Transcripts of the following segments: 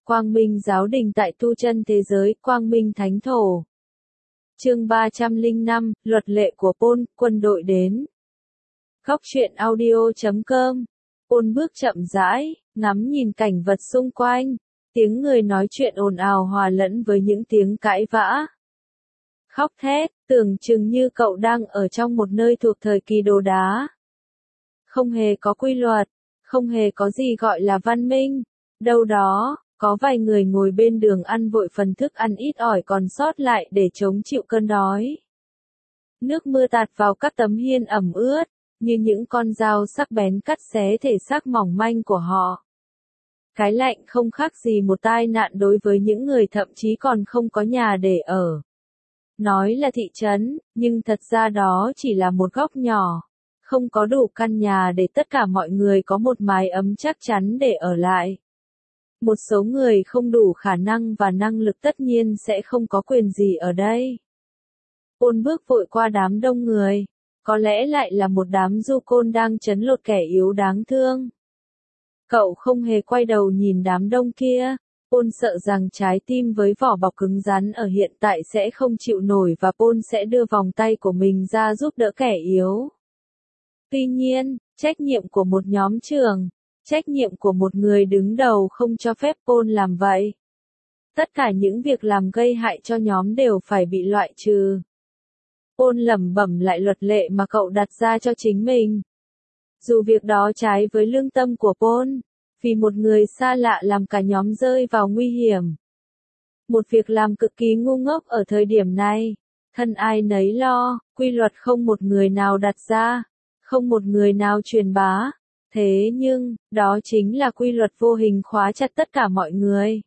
Quang Minh Giáo Đình tại tu chân thế giới, Quang Minh Thánh Thổ. Chương 305, luật lệ của Pôn, quân đội đến. Góc truyện audio.com. Pôn bước chậm rãi, ngắm nhìn cảnh vật xung quanh, tiếng người nói chuyện ồn ào hòa lẫn với những tiếng cãi vã. Khóc thét, tưởng chừng như cậu đang ở trong một nơi thuộc thời kỳ đồ đá. Không hề có quy luật, không hề có gì gọi là văn minh. Đâu đó, có vài người ngồi bên đường ăn vội phần thức ăn ít ỏi còn sót lại để chống chịu cơn đói. Nước mưa tạt vào các tấm hiên ẩm ướt, như những con dao sắc bén cắt xé thể xác mỏng manh của họ. Cái lạnh không khác gì một tai nạn đối với những người thậm chí còn không có nhà để ở. Nói là thị trấn, nhưng thật ra đó chỉ là một góc nhỏ. Không có đủ căn nhà để tất cả mọi người có một mái ấm chắc chắn để ở lại. Một số người không đủ khả năng và năng lực tất nhiên sẽ không có quyền gì ở đây. Pôn bước vội qua đám đông người. Có lẽ lại là một đám du côn đang trấn lột kẻ yếu đáng thương. Cậu không hề quay đầu nhìn đám đông kia. Pôn sợ rằng trái tim với vỏ bọc cứng rắn ở hiện tại sẽ không chịu nổi và Pôn sẽ đưa vòng tay của mình ra giúp đỡ kẻ yếu. Tuy nhiên, trách nhiệm của một nhóm trưởng, trách nhiệm của một người đứng đầu không cho phép Pôn làm vậy. Tất cả những việc làm gây hại cho nhóm đều phải bị loại trừ. Pôn lẩm bẩm lại luật lệ mà cậu đặt ra cho chính mình. Dù việc đó trái với lương tâm của Pôn, vì một người xa lạ làm cả nhóm rơi vào nguy hiểm. Một việc làm cực kỳ ngu ngốc ở thời điểm này, thân ai nấy lo, quy luật không một người nào đặt ra, không một người nào truyền bá. Thế nhưng, đó chính là quy luật vô hình khóa chặt tất cả mọi người.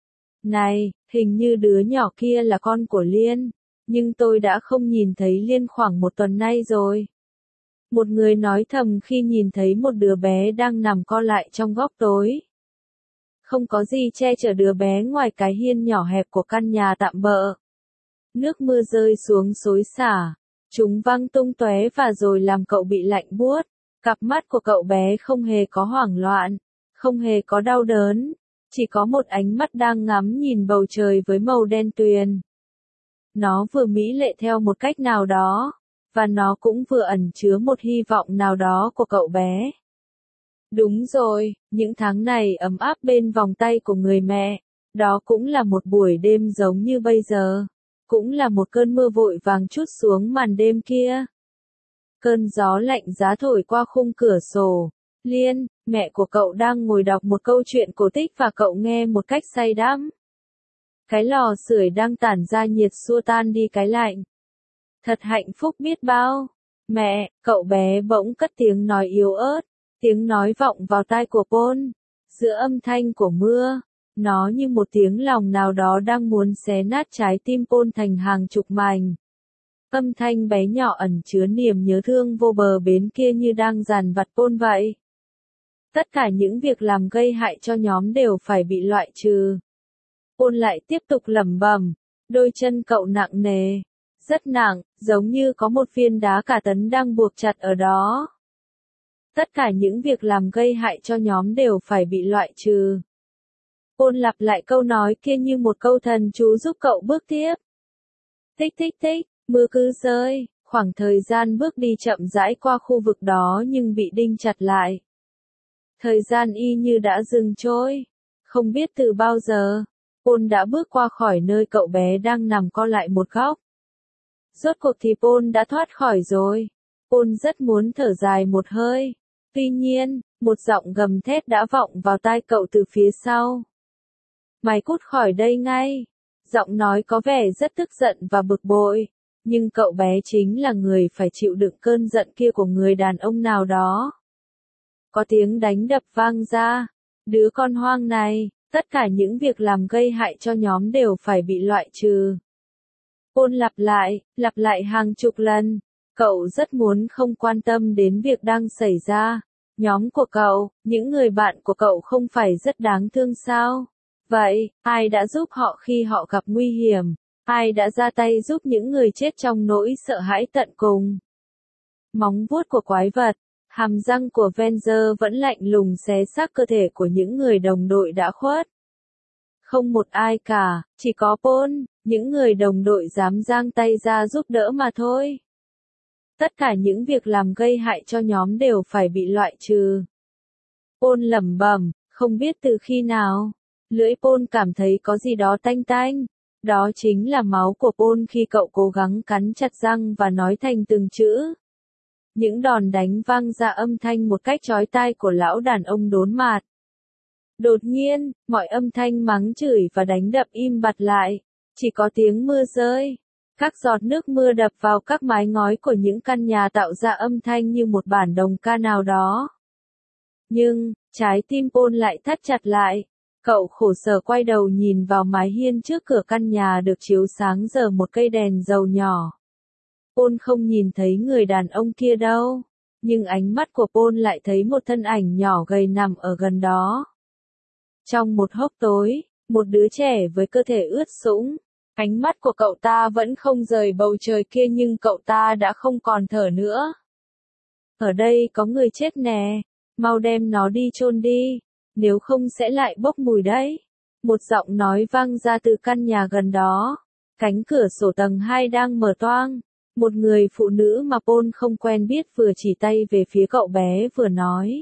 Này, hình như đứa nhỏ kia là con của Liên, nhưng tôi đã không nhìn thấy Liên khoảng một tuần nay rồi. Một người nói thầm khi nhìn thấy một đứa bé đang nằm co lại trong góc tối. Không có gì che chở đứa bé ngoài cái hiên nhỏ hẹp của căn nhà tạm bợ. Nước mưa rơi xuống xối xả, chúng văng tung tóe và rồi làm cậu bị lạnh buốt. Cặp mắt của cậu bé không hề có hoảng loạn, không hề có đau đớn, chỉ có một ánh mắt đang ngắm nhìn bầu trời với màu đen tuyền. Nó vừa mỹ lệ theo một cách nào đó, và nó cũng vừa ẩn chứa một hy vọng nào đó của cậu bé. Đúng rồi, những tháng này ấm áp bên vòng tay của người mẹ, đó cũng là một buổi đêm giống như bây giờ, cũng là một cơn mưa vội vàng trút xuống màn đêm kia. Cơn gió lạnh giá thổi qua khung cửa sổ. Liên, mẹ của cậu đang ngồi đọc một câu chuyện cổ tích và cậu nghe một cách say đắm. Cái lò sưởi đang tản ra nhiệt xua tan đi cái lạnh. Thật hạnh phúc biết bao. Mẹ, cậu bé bỗng cất tiếng nói yếu ớt, tiếng nói vọng vào tai của Pôn. Giữa âm thanh của mưa, nó như một tiếng lòng nào đó đang muốn xé nát trái tim Pôn thành hàng chục mảnh. Âm thanh bé nhỏ ẩn chứa niềm nhớ thương vô bờ bến kia như đang dằn vặt Pôn vậy. Tất cả những việc làm gây hại cho nhóm đều phải bị loại trừ. Pôn lại tiếp tục lẩm bẩm, đôi chân cậu nặng nề, rất nặng, giống như có một viên đá cả tấn đang buộc chặt ở đó. Tất cả những việc làm gây hại cho nhóm đều phải bị loại trừ. Pôn lặp lại câu nói kia như một câu thần chú giúp cậu bước tiếp. Tích tích tích. Mưa cứ rơi, khoảng thời gian bước đi chậm rãi qua khu vực đó nhưng bị đinh chặt lại. Thời gian y như đã dừng trôi. Không biết từ bao giờ, Pôn đã bước qua khỏi nơi cậu bé đang nằm co lại một góc. Rốt cuộc thì Pôn đã thoát khỏi rồi. Pôn rất muốn thở dài một hơi. Tuy nhiên, một giọng gầm thét đã vọng vào tai cậu từ phía sau. Mày cút khỏi đây ngay. Giọng nói có vẻ rất tức giận và bực bội. Nhưng cậu bé chính là người phải chịu đựng cơn giận kia của người đàn ông nào đó. Có tiếng đánh đập vang ra. Đứa con hoang này, tất cả những việc làm gây hại cho nhóm đều phải bị loại trừ. Pôn lặp lại hàng chục lần. Cậu rất muốn không quan tâm đến việc đang xảy ra. Nhóm của cậu, những người bạn của cậu không phải rất đáng thương sao? Vậy, ai đã giúp họ khi họ gặp nguy hiểm? Ai đã ra tay giúp những người chết trong nỗi sợ hãi tận cùng? Móng vuốt của quái vật, hàm răng của Venger vẫn lạnh lùng xé xác cơ thể của những người đồng đội đã khuất. Không một ai cả, chỉ có Paul, những người đồng đội dám giang tay ra giúp đỡ mà thôi. Tất cả những việc làm gây hại cho nhóm đều phải bị loại trừ. Paul lẩm bẩm, không biết từ khi nào, lưỡi Paul cảm thấy có gì đó tanh tanh. Đó chính là máu của Paul khi cậu cố gắng cắn chặt răng và nói thành từng chữ. Những đòn đánh vang ra âm thanh một cách chói tai của lão đàn ông đốn mạt. Đột nhiên, mọi âm thanh mắng chửi và đánh đập im bặt lại, chỉ có tiếng mưa rơi. Các giọt nước mưa đập vào các mái ngói của những căn nhà tạo ra âm thanh như một bản đồng ca nào đó. Nhưng, trái tim Paul lại thắt chặt lại. Cậu khổ sở quay đầu nhìn vào mái hiên trước cửa căn nhà được chiếu sáng giờ một cây đèn dầu nhỏ. Paul không nhìn thấy người đàn ông kia đâu, nhưng ánh mắt của Paul lại thấy một thân ảnh nhỏ gầy nằm ở gần đó. Trong một hốc tối, một đứa trẻ với cơ thể ướt sũng. Ánh mắt của cậu ta vẫn không rời bầu trời kia nhưng cậu ta đã không còn thở nữa. Ở đây có người chết nè, mau đem nó đi chôn đi, nếu không sẽ lại bốc mùi đấy. Một giọng nói vang ra từ căn nhà gần đó. Cánh cửa sổ tầng 2 đang mở toang. Một người phụ nữ mà Paul không quen biết vừa chỉ tay về phía cậu bé vừa nói.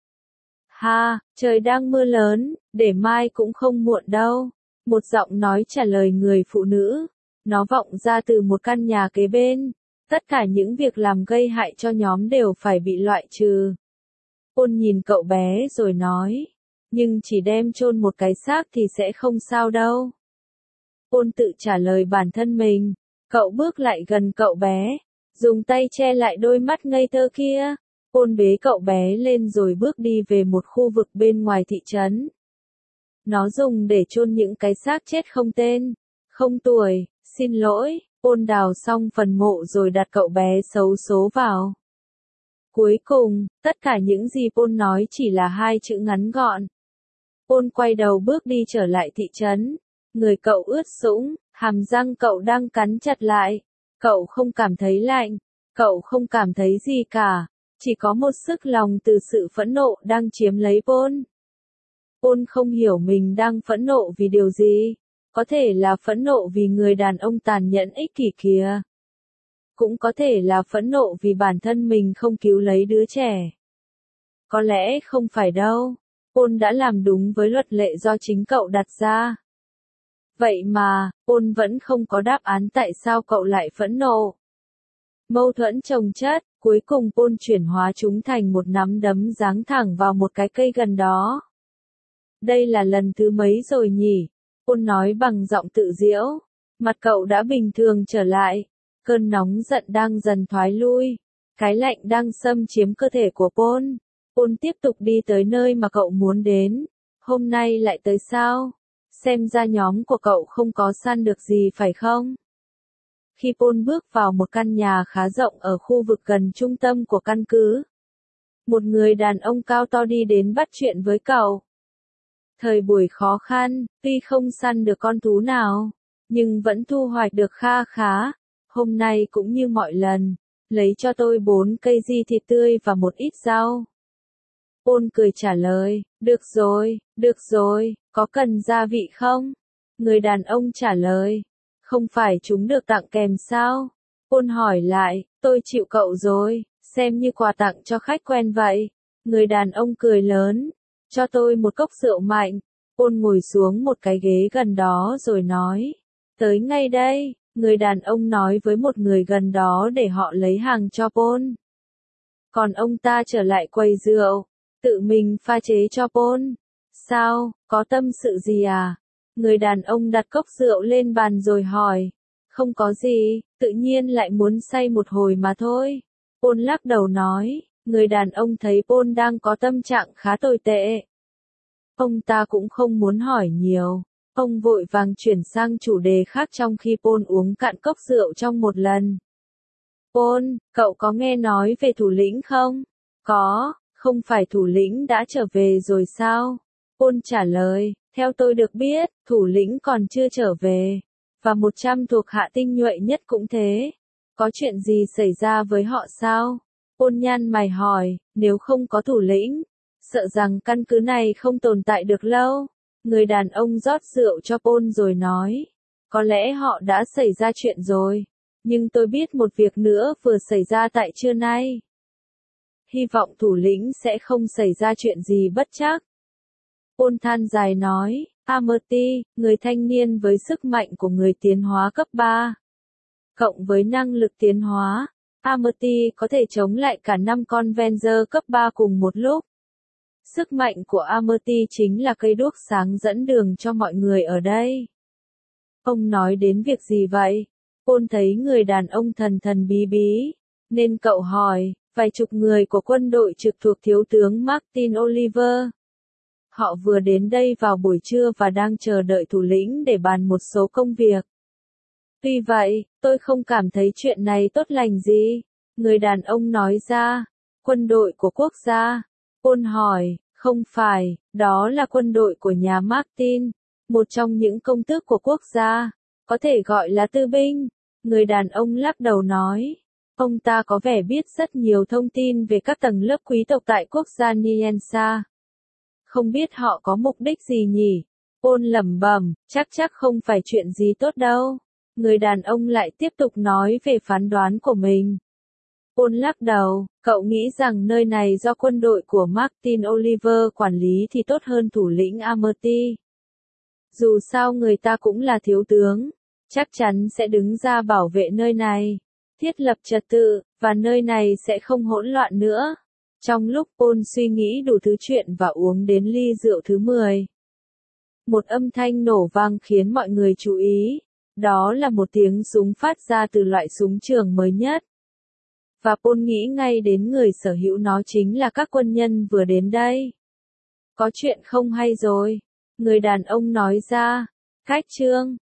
Ha, trời đang mưa lớn, để mai cũng không muộn đâu. Một giọng nói trả lời người phụ nữ. Nó vọng ra từ một căn nhà kế bên. Tất cả những việc làm gây hại cho nhóm đều phải bị loại trừ. Paul nhìn cậu bé rồi nói. Nhưng chỉ đem chôn một cái xác thì sẽ không sao đâu. Paul tự trả lời bản thân mình. Cậu bước lại gần cậu bé, dùng tay che lại đôi mắt ngây thơ kia. Paul bế cậu bé lên rồi bước đi về một khu vực bên ngoài thị trấn. Nó dùng để chôn những cái xác chết không tên, không tuổi. Xin lỗi, Paul đào xong phần mộ rồi đặt cậu bé xấu số vào. Cuối cùng, tất cả những gì Paul nói chỉ là 2 chữ ngắn gọn. Paul quay đầu bước đi trở lại thị trấn. Người cậu ướt sũng, hàm răng cậu đang cắn chặt lại. Cậu không cảm thấy lạnh, cậu không cảm thấy gì cả. Chỉ có một sức lòng từ sự phẫn nộ đang chiếm lấy Paul. Paul không hiểu mình đang phẫn nộ vì điều gì. Có thể là phẫn nộ vì người đàn ông tàn nhẫn ích kỷ kia. Cũng có thể là phẫn nộ vì bản thân mình không cứu lấy đứa trẻ. Có lẽ không phải đâu. Paul đã làm đúng với luật lệ do chính cậu đặt ra. Vậy mà, Paul vẫn không có đáp án tại sao cậu lại phẫn nộ. Mâu thuẫn chồng chất, cuối cùng Paul chuyển hóa chúng thành một nắm đấm giáng thẳng vào một cái cây gần đó. Đây là lần thứ mấy rồi nhỉ? Paul nói bằng giọng tự giễu. Mặt cậu đã bình thường trở lại. Cơn nóng giận đang dần thoái lui. Cái lạnh đang xâm chiếm cơ thể của Paul. Paul tiếp tục đi tới nơi mà cậu muốn đến. Hôm nay lại tới sao? Xem ra nhóm của cậu không có săn được gì phải không? Khi Paul bước vào một căn nhà khá rộng ở khu vực gần trung tâm của căn cứ, một người đàn ông cao to đi đến bắt chuyện với cậu. Thời buổi khó khăn, tuy không săn được con thú nào, nhưng vẫn thu hoạch được kha khá. Hôm nay cũng như mọi lần, lấy cho tôi 4 cây di thịt tươi và một ít rau. Paul cười trả lời, được rồi, có cần gia vị không? Người đàn ông trả lời, không phải chúng được tặng kèm sao? Paul hỏi lại, tôi chịu cậu rồi, xem như quà tặng cho khách quen vậy. Người đàn ông cười lớn, cho tôi một cốc rượu mạnh. Paul ngồi xuống một cái ghế gần đó rồi nói, tới ngay đây. Người đàn ông nói với một người gần đó để họ lấy hàng cho Paul. Còn ông ta trở lại quầy rượu, tự mình pha chế cho Paul. Sao, có tâm sự gì à? Người đàn ông đặt cốc rượu lên bàn rồi hỏi. Không có gì, tự nhiên lại muốn say một hồi mà thôi. Paul lắc đầu nói, người đàn ông thấy Paul đang có tâm trạng khá tồi tệ. Ông ta cũng không muốn hỏi nhiều. Ông vội vàng chuyển sang chủ đề khác trong khi Paul uống cạn cốc rượu trong một lần. Paul, cậu có nghe nói về thủ lĩnh không? Có, không phải thủ lĩnh đã trở về rồi sao? Paul trả lời, theo tôi được biết, thủ lĩnh còn chưa trở về. Và 100 thuộc hạ tinh nhuệ nhất cũng thế. Có chuyện gì xảy ra với họ sao? Paul nhăn mày hỏi, nếu không có thủ lĩnh, sợ rằng căn cứ này không tồn tại được lâu. Người đàn ông rót rượu cho Paul rồi nói. Có lẽ họ đã xảy ra chuyện rồi. Nhưng tôi biết một việc nữa vừa xảy ra tại trưa nay. Hy vọng thủ lĩnh sẽ không xảy ra chuyện gì bất trắc. Paul than dài nói, Amerty, người thanh niên với sức mạnh của người tiến hóa cấp 3. Cộng với năng lực tiến hóa, Amerty có thể chống lại cả 5 con Venger cấp 3 cùng một lúc. Sức mạnh của Amerty chính là cây đuốc sáng dẫn đường cho mọi người ở đây. Ông nói đến việc gì vậy? Paul thấy người đàn ông thần thần bí bí, nên cậu hỏi, vài chục người của quân đội trực thuộc thiếu tướng Martin Oliver. Họ vừa đến đây vào buổi trưa và đang chờ đợi thủ lĩnh để bàn một số công việc. Tuy vậy, tôi không cảm thấy chuyện này tốt lành gì. Người đàn ông nói ra, quân đội của quốc gia. Paul hỏi, không phải, đó là quân đội của nhà Martin, một trong những công tước của quốc gia, có thể gọi là tư binh. Người đàn ông lắc đầu nói, ông ta có vẻ biết rất nhiều thông tin về các tầng lớp quý tộc tại quốc gia Niensa. Không biết họ có mục đích gì nhỉ? Paul lẩm bẩm, chắc không phải chuyện gì tốt đâu. Người đàn ông lại tiếp tục nói về phán đoán của mình. Paul lắc đầu, cậu nghĩ rằng nơi này do quân đội của Martin Oliver quản lý thì tốt hơn thủ lĩnh Amerty. Dù sao người ta cũng là thiếu tướng, chắc chắn sẽ đứng ra bảo vệ nơi này, thiết lập trật tự, và nơi này sẽ không hỗn loạn nữa. Trong lúc Paul suy nghĩ đủ thứ chuyện và uống đến ly rượu thứ 10, một âm thanh nổ vang khiến mọi người chú ý. Đó là một tiếng súng phát ra từ loại súng trường mới nhất. Và Paul nghĩ ngay đến người sở hữu nó chính là các quân nhân vừa đến đây. Có chuyện không hay rồi. Người đàn ông nói ra. Khách trương,